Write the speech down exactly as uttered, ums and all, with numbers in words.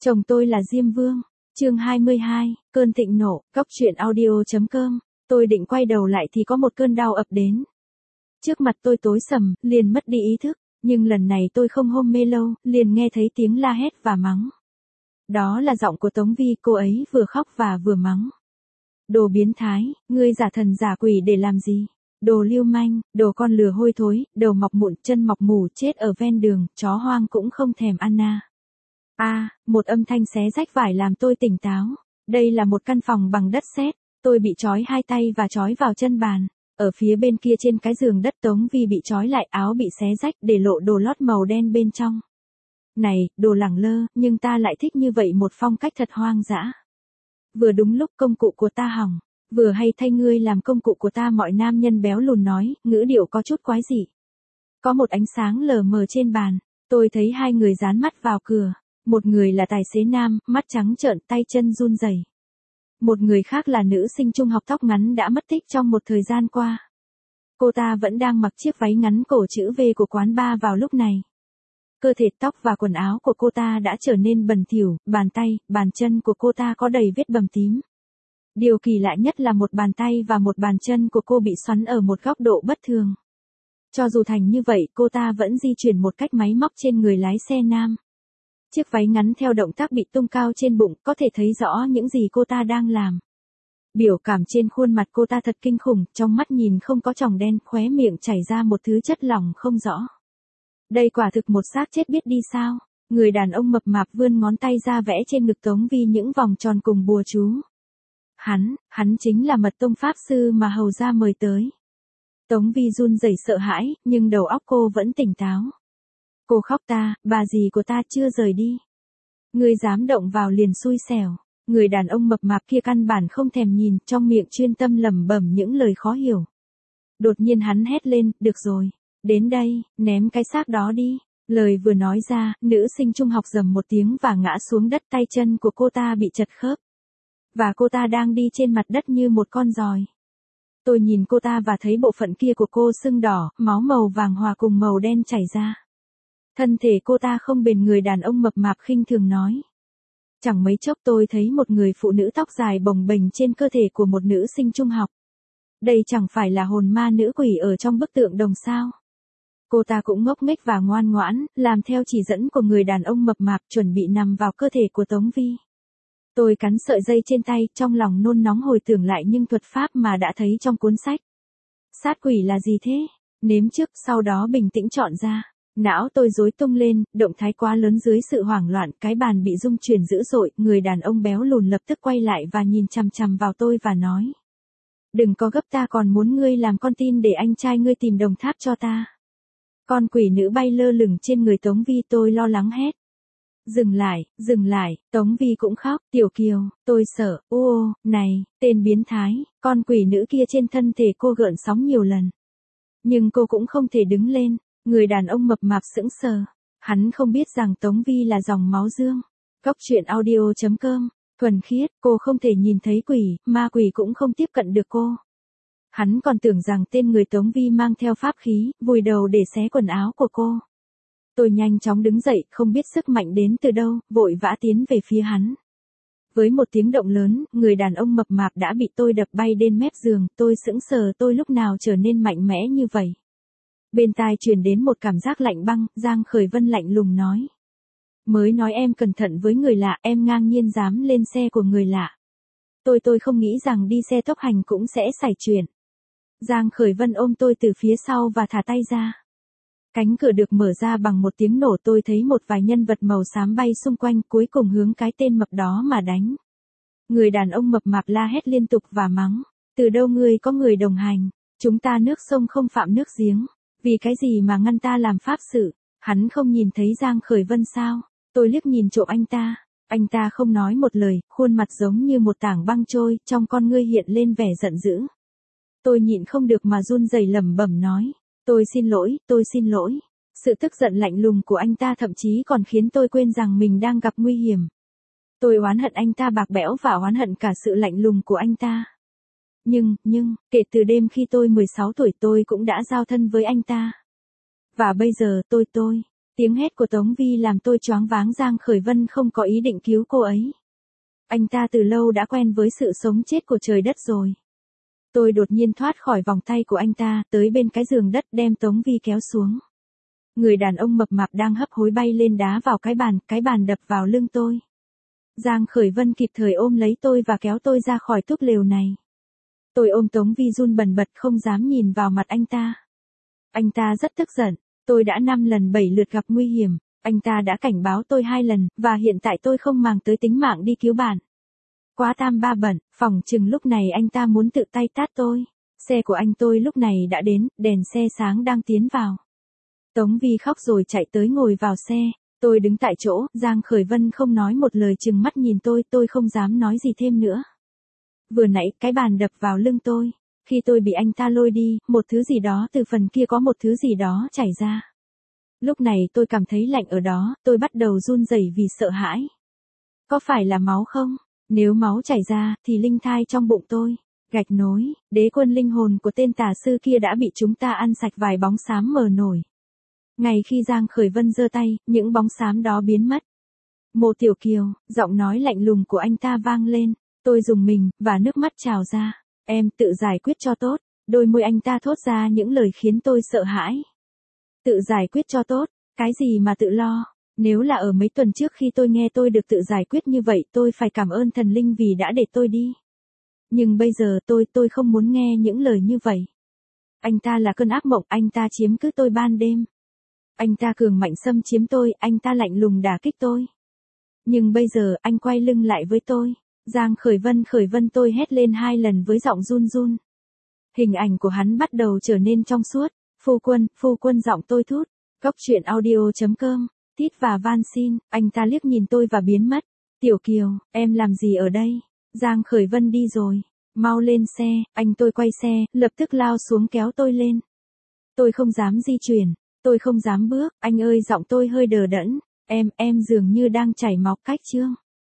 Chồng tôi là Diêm Vương. Chương hai mươi hai, cơn thịnh nộ, góc truyện audio.com. Tôi định quay đầu lại thì có một cơn đau ập đến. Trước mặt tôi tối sầm, liền mất đi ý thức, nhưng lần này tôi không hôn mê lâu, liền nghe thấy tiếng la hét và mắng. Đó là giọng của Tống Vi, cô ấy vừa khóc và vừa mắng. Đồ biến thái, ngươi giả thần giả quỷ để làm gì? Đồ lưu manh, đồ con lừa hôi thối, đầu mọc mụn, chân mọc mù, chết ở ven đường, chó hoang cũng không thèm ăn à. A, một âm thanh xé rách vải làm tôi tỉnh táo. Đây là một căn phòng bằng đất sét, tôi bị trói hai tay và trói vào chân bàn. Ở phía bên kia trên cái giường đất Tống Vi bị trói lại, áo bị xé rách để lộ đồ lót màu đen bên trong. Này, đồ lẳng lơ, nhưng ta lại thích như vậy, một phong cách thật hoang dã. Vừa đúng lúc công cụ của ta hỏng, vừa hay thay ngươi làm công cụ của ta, mọi nam nhân béo lùn nói, ngữ điệu có chút quái dị. Có một ánh sáng lờ mờ trên bàn, tôi thấy hai người dán mắt vào cửa. Một người là tài xế nam, mắt trắng trợn, tay chân run rẩy. Một người khác là nữ sinh trung học tóc ngắn đã mất tích trong một thời gian qua. Cô ta vẫn đang mặc chiếc váy ngắn cổ chữ V của quán bar vào lúc này. Cơ thể, tóc và quần áo của cô ta đã trở nên bẩn thỉu, bàn tay, bàn chân của cô ta có đầy vết bầm tím. Điều kỳ lạ nhất là một bàn tay và một bàn chân của cô bị xoắn ở một góc độ bất thường. Cho dù thành như vậy, cô ta vẫn di chuyển một cách máy móc trên người lái xe nam. Chiếc váy ngắn theo động tác bị tung cao trên bụng, có thể thấy rõ những gì cô ta đang làm. Biểu cảm trên khuôn mặt cô ta thật kinh khủng, trong mắt nhìn không có tròng đen, khóe miệng chảy ra một thứ chất lỏng không rõ. Đây quả thực một xác chết biết đi sao. Người đàn ông mập mạp vươn ngón tay ra vẽ trên ngực Tống Vi những vòng tròn cùng bùa chú. Hắn, hắn chính là Mật Tông Pháp Sư mà hầu gia mời tới. Tống Vi run rẩy sợ hãi, nhưng đầu óc cô vẫn tỉnh táo. Cô khóc, ta, bà dì của ta chưa rời đi. Ngươi dám động vào liền xui xẻo. Người đàn ông mập mạp kia căn bản không thèm nhìn, trong miệng chuyên tâm lẩm bẩm những lời khó hiểu. Đột nhiên hắn hét lên, được rồi, đến đây, ném cái xác đó đi. Lời vừa nói ra, nữ sinh trung học rầm một tiếng và ngã xuống đất, tay chân của cô ta bị chật khớp. Và cô ta đang đi trên mặt đất như một con giòi. Tôi nhìn cô ta và thấy bộ phận kia của cô sưng đỏ, máu màu vàng hòa cùng màu đen chảy ra. Thân thể cô ta không bền, người đàn ông mập mạp khinh thường nói. Chẳng mấy chốc tôi thấy một người phụ nữ tóc dài bồng bềnh trên cơ thể của một nữ sinh trung học. Đây chẳng phải là hồn ma nữ quỷ ở trong bức tượng đồng sao? Cô ta cũng ngốc nghếch và ngoan ngoãn, làm theo chỉ dẫn của người đàn ông mập mạp, chuẩn bị nằm vào cơ thể của Tống Vi. Tôi cắn sợi dây trên tay, trong lòng nôn nóng hồi tưởng lại những thuật pháp mà đã thấy trong cuốn sách. Sát quỷ là gì thế? Nếm trước, sau đó bình tĩnh chọn ra. Não tôi rối tung lên, động thái quá lớn dưới sự hoảng loạn, cái bàn bị rung chuyển dữ dội, người đàn ông béo lùn lập tức quay lại và nhìn chằm chằm vào tôi và nói. Đừng có gấp, ta còn muốn ngươi làm con tin để anh trai ngươi tìm đồng tháp cho ta. Con quỷ nữ bay lơ lửng trên người Tống Vi, tôi lo lắng hét. Dừng lại, dừng lại, Tống Vi cũng khóc, Tiểu Kiều, tôi sợ, ô, này, tên biến thái, con quỷ nữ kia trên thân thể cô gợn sóng nhiều lần. Nhưng cô cũng không thể đứng lên. Người đàn ông mập mạp sững sờ. Hắn không biết rằng Tống Vi là dòng máu dương. Góc truyện audio.com. Thuần khiết, cô không thể nhìn thấy quỷ, ma quỷ cũng không tiếp cận được cô. Hắn còn tưởng rằng tên người Tống Vi mang theo pháp khí, vùi đầu để xé quần áo của cô. Tôi nhanh chóng đứng dậy, không biết sức mạnh đến từ đâu, vội vã tiến về phía hắn. Với một tiếng động lớn, người đàn ông mập mạp đã bị tôi đập bay đến mép giường, tôi sững sờ, tôi lúc nào trở nên mạnh mẽ như vậy. Bên tai truyền đến một cảm giác lạnh băng, Giang Khởi Vân lạnh lùng nói. Mới nói em cẩn thận với người lạ, em ngang nhiên dám lên xe của người lạ. Tôi tôi không nghĩ rằng đi xe tốc hành cũng sẽ xảy chuyện. Giang Khởi Vân ôm tôi từ phía sau và thả tay ra. Cánh cửa được mở ra bằng một tiếng nổ, tôi thấy một vài nhân vật màu xám bay xung quanh, cuối cùng hướng cái tên mập đó mà đánh. Người đàn ông mập mạp la hét liên tục và mắng. Từ đâu ngươi có người đồng hành, chúng ta nước sông không phạm nước giếng. Vì cái gì mà ngăn ta làm pháp sự? Hắn không nhìn thấy Giang Khởi Vân sao? Tôi liếc nhìn trộm anh ta. Anh ta không nói một lời, khuôn mặt giống như một tảng băng trôi, trong con ngươi hiện lên vẻ giận dữ. Tôi nhịn không được mà run rẩy lẩm bẩm nói. Tôi xin lỗi, tôi xin lỗi. Sự tức giận lạnh lùng của anh ta thậm chí còn khiến tôi quên rằng mình đang gặp nguy hiểm. Tôi oán hận anh ta bạc bẽo và oán hận cả sự lạnh lùng của anh ta. Nhưng, nhưng, kể từ đêm khi tôi mười sáu tuổi tôi cũng đã giao thân với anh ta. Và bây giờ tôi tôi, Tiếng hét của Tống Vi làm tôi choáng váng. Giang Khởi Vân không có ý định cứu cô ấy. Anh ta từ lâu đã quen với sự sống chết của trời đất rồi. Tôi đột nhiên thoát khỏi vòng tay của anh ta, tới bên cái giường đất đem Tống Vi kéo xuống. Người đàn ông mập mạp đang hấp hối bay lên đá vào cái bàn, cái bàn đập vào lưng tôi. Giang Khởi Vân kịp thời ôm lấy tôi và kéo tôi ra khỏi túp lều này. Tôi ôm Tống Vi run bần bật không dám nhìn vào mặt anh ta. Anh ta rất tức giận, tôi đã năm lần bảy lượt gặp nguy hiểm, anh ta đã cảnh báo tôi hai lần, và hiện tại tôi không màng tới tính mạng đi cứu bạn. Quá tam ba bận, phỏng chừng lúc này anh ta muốn tự tay tát tôi. Xe của anh tôi lúc này đã đến, đèn xe sáng đang tiến vào. Tống Vi khóc rồi chạy tới ngồi vào xe, tôi đứng tại chỗ, Giang Khởi Vân không nói một lời trừng mắt nhìn tôi, tôi không dám nói gì thêm nữa. Vừa nãy, cái bàn đập vào lưng tôi, khi tôi bị anh ta lôi đi, một thứ gì đó từ phần kia có một thứ gì đó chảy ra. Lúc này tôi cảm thấy lạnh ở đó, tôi bắt đầu run rẩy vì sợ hãi. Có phải là máu không? Nếu máu chảy ra, thì linh thai trong bụng tôi. Gạch nối, đế quân linh hồn của tên tà sư kia đã bị chúng ta ăn sạch vài bóng xám mờ nổi. Ngay khi Giang Khởi Vân giơ tay, những bóng xám đó biến mất. Mộ Tiểu Kiều, giọng nói lạnh lùng của anh ta vang lên, tôi rùng mình, và nước mắt trào ra. Em tự giải quyết cho tốt, đôi môi anh ta thốt ra những lời khiến tôi sợ hãi. Tự giải quyết cho tốt, cái gì mà tự lo, nếu là ở mấy tuần trước khi tôi nghe tôi được tự giải quyết như vậy tôi phải cảm ơn thần linh vì đã để tôi đi. Nhưng bây giờ tôi, tôi không muốn nghe những lời như vậy. Anh ta là cơn ác mộng, anh ta chiếm cứ tôi ban đêm. Anh ta cường mạnh xâm chiếm tôi, anh ta lạnh lùng đả kích tôi. Nhưng bây giờ anh quay lưng lại với tôi. Giang Khởi Vân Khởi Vân tôi hét lên hai lần với giọng run run. Hình ảnh của hắn bắt đầu trở nên trong suốt. Phu quân, phu quân giọng tôi thút. Góc truyện audio chấm com. Tít và van xin, anh ta liếc nhìn tôi và biến mất. Tiểu Kiều, em làm gì ở đây? Giang Khởi Vân đi rồi. Mau lên xe, anh tôi quay xe, lập tức lao xuống kéo tôi lên. Tôi không dám di chuyển, tôi không dám bước, anh ơi giọng tôi hơi đờ đẫn. Em, em dường như đang chảy máu cách chương.